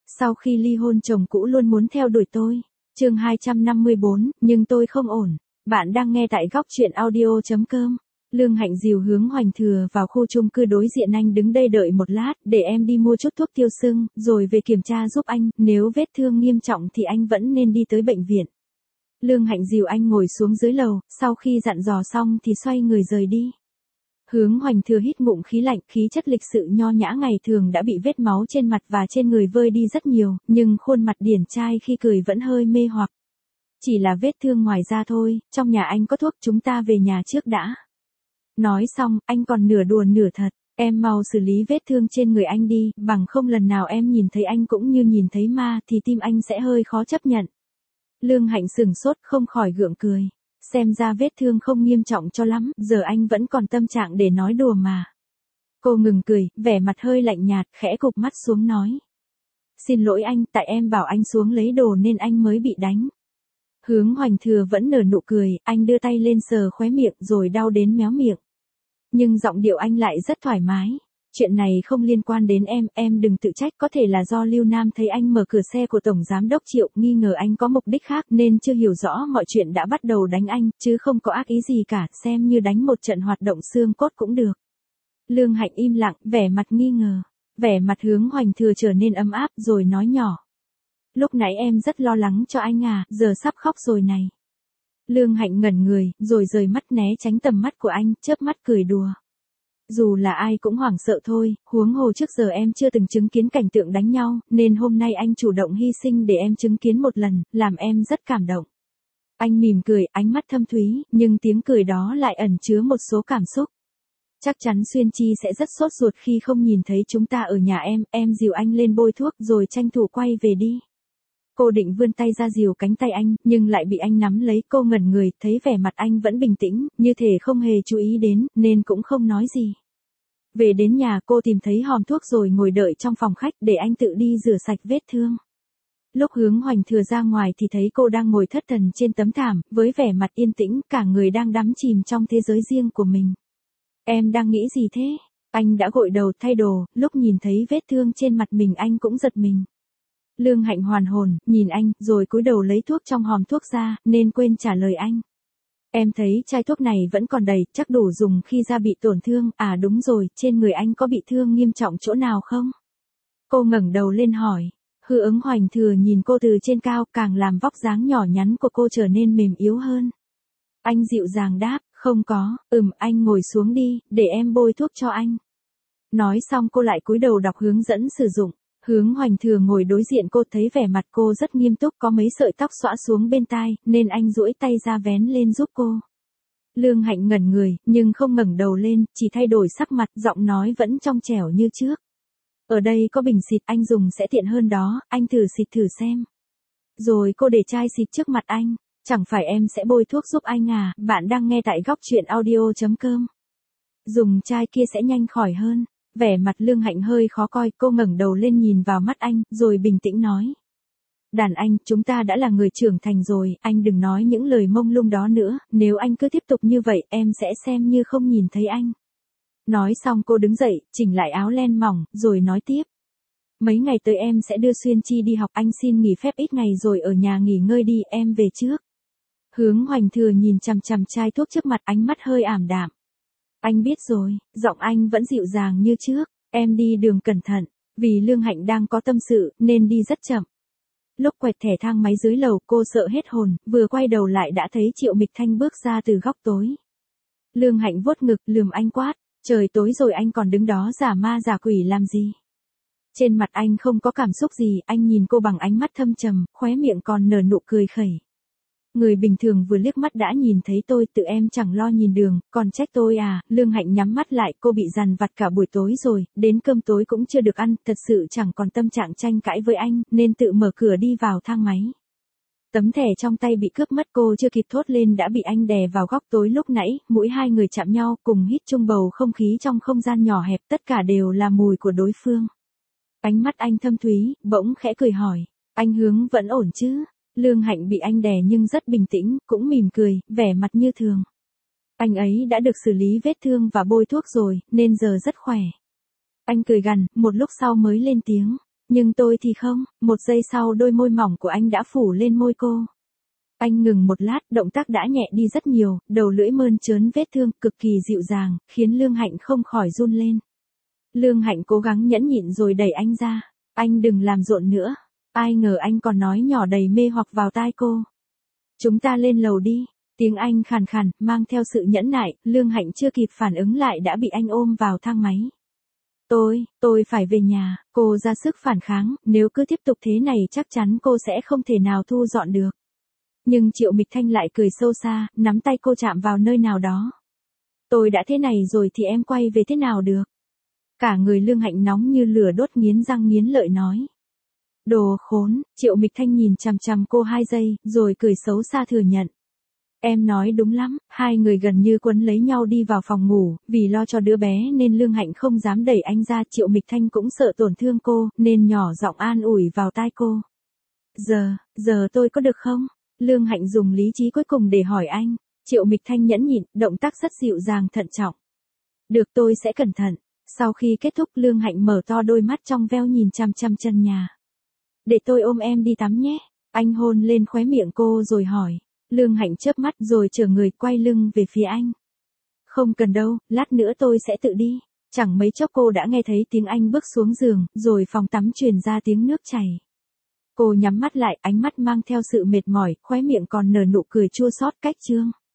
Sau khi ly hôn chồng cũ luôn muốn theo đuổi tôi. Chương 254, nhưng tôi không ổn. Bạn đang nghe tại góc truyện audio.com. Lương Hạnh dìu Hướng Hoành Thừa vào khu chung cư đối diện. Anh đứng đây đợi một lát, để em đi mua chút thuốc tiêu sưng, rồi về kiểm tra giúp anh, nếu vết thương nghiêm trọng thì anh vẫn nên đi tới bệnh viện. Lương Hạnh dìu anh ngồi xuống dưới lầu, sau khi dặn dò xong thì xoay người rời đi. Hướng Hoành Thừa hít ngụm khí lạnh, khí chất lịch sự nho nhã ngày thường đã bị vết máu trên mặt và trên người vơi đi rất nhiều, nhưng khuôn mặt điển trai khi cười vẫn hơi mê hoặc. Chỉ là vết thương ngoài da thôi, trong nhà anh có thuốc, chúng ta về nhà trước đã. Nói xong, anh còn nửa đùa nửa thật, em mau xử lý vết thương trên người anh đi, bằng không lần nào em nhìn thấy anh cũng như nhìn thấy ma thì tim anh sẽ hơi khó chấp nhận. Lương Hạnh sửng sốt không khỏi gượng cười. Xem ra vết thương không nghiêm trọng cho lắm, giờ anh vẫn còn tâm trạng để nói đùa mà. Cô ngừng cười, vẻ mặt hơi lạnh nhạt, khẽ cụp mắt xuống nói. Xin lỗi anh, tại em bảo anh xuống lấy đồ nên anh mới bị đánh. Hướng Hoành Thừa vẫn nở nụ cười, anh đưa tay lên sờ khóe miệng rồi đau đến méo miệng. Nhưng giọng điệu anh lại rất thoải mái. Chuyện này không liên quan đến em đừng tự trách, có thể là do Lưu Nam thấy anh mở cửa xe của Tổng Giám Đốc Triệu, nghi ngờ anh có mục đích khác nên chưa hiểu rõ mọi chuyện đã bắt đầu đánh anh, chứ không có ác ý gì cả, xem như đánh một trận hoạt động xương cốt cũng được. Lương Hạnh im lặng, vẻ mặt nghi ngờ, vẻ mặt Hướng Hoành Thừa trở nên ấm áp rồi nói nhỏ. Lúc nãy em rất lo lắng cho anh à, giờ sắp khóc rồi này. Lương Hạnh ngẩn người, rồi rời mắt né tránh tầm mắt của anh, chớp mắt cười đùa. Dù là ai cũng hoảng sợ thôi, huống hồ trước giờ em chưa từng chứng kiến cảnh tượng đánh nhau, nên hôm nay anh chủ động hy sinh để em chứng kiến một lần, làm em rất cảm động. Anh mỉm cười, ánh mắt thâm thúy, nhưng tiếng cười đó lại ẩn chứa một số cảm xúc. Chắc chắn Xuyên Chi sẽ rất sốt ruột khi không nhìn thấy chúng ta ở nhà em dìu anh lên bôi thuốc rồi tranh thủ quay về đi. Cô định vươn tay ra dìu cánh tay anh, nhưng lại bị anh nắm lấy. Cô ngẩn người, thấy vẻ mặt anh vẫn bình tĩnh, như thể không hề chú ý đến, nên cũng không nói gì. Về đến nhà cô tìm thấy hòm thuốc rồi ngồi đợi trong phòng khách để anh tự đi rửa sạch vết thương. Lúc Hướng Hoành Thừa ra ngoài thì thấy cô đang ngồi thất thần trên tấm thảm, với vẻ mặt yên tĩnh, cả người đang đắm chìm trong thế giới riêng của mình. Em đang nghĩ gì thế? Anh đã gội đầu thay đồ, lúc nhìn thấy vết thương trên mặt mình anh cũng giật mình. Lương Hạnh hoàn hồn, nhìn anh, rồi cúi đầu lấy thuốc trong hòm thuốc ra, nên quên trả lời anh. Em thấy chai thuốc này vẫn còn đầy, chắc đủ dùng khi da bị tổn thương, à đúng rồi, trên người anh có bị thương nghiêm trọng chỗ nào không? Cô ngẩng đầu lên hỏi. Hướng Hoành Thừa nhìn cô từ trên cao, càng làm vóc dáng nhỏ nhắn của cô trở nên mềm yếu hơn. Anh dịu dàng đáp, không có, anh ngồi xuống đi, để em bôi thuốc cho anh. Nói xong cô lại cúi đầu đọc hướng dẫn sử dụng. Hướng Hoành Thừa ngồi đối diện cô, thấy vẻ mặt cô rất nghiêm túc, có mấy sợi tóc xõa xuống bên tai, nên anh duỗi tay ra vén lên giúp cô. Lương Hạnh ngẩn người, nhưng không ngẩng đầu lên, chỉ thay đổi sắc mặt, giọng nói vẫn trong trẻo như trước. Ở đây có bình xịt, anh dùng sẽ tiện hơn đó, anh thử xịt thử xem. Rồi cô để chai xịt trước mặt anh. Chẳng phải em sẽ bôi thuốc giúp anh à, bạn đang nghe tại góc truyện audio.com. Dùng chai kia sẽ nhanh khỏi hơn. Vẻ mặt Lương Hạnh hơi khó coi, cô ngẩng đầu lên nhìn vào mắt anh, rồi bình tĩnh nói. Đàn anh, chúng ta đã là người trưởng thành rồi, anh đừng nói những lời mông lung đó nữa, nếu anh cứ tiếp tục như vậy, em sẽ xem như không nhìn thấy anh. Nói xong cô đứng dậy, chỉnh lại áo len mỏng, rồi nói tiếp. Mấy ngày tới em sẽ đưa Xuyên Chi đi học, anh xin nghỉ phép ít ngày rồi ở nhà nghỉ ngơi đi, em về trước. Hướng Hoành Thừa nhìn chằm chằm chai thuốc trước mặt, ánh mắt hơi ảm đạm. Anh biết rồi, giọng anh vẫn dịu dàng như trước, em đi đường cẩn thận, vì Lương Hạnh đang có tâm sự, nên đi rất chậm. Lúc quẹt thẻ thang máy dưới lầu cô sợ hết hồn, vừa quay đầu lại đã thấy Triệu Mịch Thanh bước ra từ góc tối. Lương Hạnh vuốt ngực, lườm anh quát, trời tối rồi anh còn đứng đó giả ma giả quỷ làm gì? Trên mặt anh không có cảm xúc gì, anh nhìn cô bằng ánh mắt thâm trầm, khóe miệng còn nở nụ cười khẩy. Người bình thường vừa liếc mắt đã nhìn thấy tôi, tự em chẳng lo nhìn đường, còn trách tôi à? Lương Hạnh nhắm mắt lại, cô bị dằn vặt cả buổi tối rồi, đến cơm tối cũng chưa được ăn, thật sự chẳng còn tâm trạng tranh cãi với anh, nên tự mở cửa đi vào thang máy. Tấm thẻ trong tay bị cướp mất, cô chưa kịp thốt lên đã bị anh đè vào góc tối lúc nãy, mũi hai người chạm nhau, cùng hít chung bầu không khí trong không gian nhỏ hẹp, tất cả đều là mùi của đối phương. Ánh mắt anh thâm thúy, bỗng khẽ cười hỏi, anh Hướng vẫn ổn chứ? Lương Hạnh bị anh đè nhưng rất bình tĩnh, cũng mỉm cười, vẻ mặt như thường. Anh ấy đã được xử lý vết thương và bôi thuốc rồi, nên giờ rất khỏe. Anh cười gằn, một lúc sau mới lên tiếng. Nhưng tôi thì không, một giây sau đôi môi mỏng của anh đã phủ lên môi cô. Anh ngừng một lát, động tác đã nhẹ đi rất nhiều, đầu lưỡi mơn trớn vết thương, cực kỳ dịu dàng, khiến Lương Hạnh không khỏi run lên. Lương Hạnh cố gắng nhẫn nhịn rồi đẩy anh ra. Anh đừng làm rộn nữa. Ai ngờ anh còn nói nhỏ đầy mê hoặc vào tai cô. Chúng ta lên lầu đi. Tiếng anh khàn khàn, mang theo sự nhẫn nại, Lương Hạnh chưa kịp phản ứng lại đã bị anh ôm vào thang máy. Tôi phải về nhà, cô ra sức phản kháng, nếu cứ tiếp tục thế này chắc chắn cô sẽ không thể nào thu dọn được. Nhưng Triệu Mịch Thanh lại cười sâu xa, nắm tay cô chạm vào nơi nào đó. Tôi đã thế này rồi thì em quay về thế nào được? Cả người Lương Hạnh nóng như lửa đốt, nghiến răng nghiến lợi nói. Đồ khốn, Triệu Mịch Thanh nhìn chằm chằm cô 2 giây, rồi cười xấu xa thừa nhận. Em nói đúng lắm, hai người gần như quấn lấy nhau đi vào phòng ngủ, vì lo cho đứa bé nên Lương Hạnh không dám đẩy anh ra, Triệu Mịch Thanh cũng sợ tổn thương cô, nên nhỏ giọng an ủi vào tai cô. Giờ tôi có được không? Lương Hạnh dùng lý trí cuối cùng để hỏi anh. Triệu Mịch Thanh nhẫn nhịn, động tác rất dịu dàng thận trọng. Được, tôi sẽ cẩn thận. Sau khi kết thúc, Lương Hạnh mở to đôi mắt trong veo nhìn chằm chằm chân nhà. Để tôi ôm em đi tắm nhé. Anh hôn lên khóe miệng cô rồi hỏi. Lương Hạnh chớp mắt rồi trở người quay lưng về phía anh. Không cần đâu, lát nữa tôi sẽ tự đi. Chẳng mấy chốc cô đã nghe thấy tiếng anh bước xuống giường, rồi phòng tắm truyền ra tiếng nước chảy. Cô nhắm mắt lại, ánh mắt mang theo sự mệt mỏi, khóe miệng còn nở nụ cười chua xót cách trương.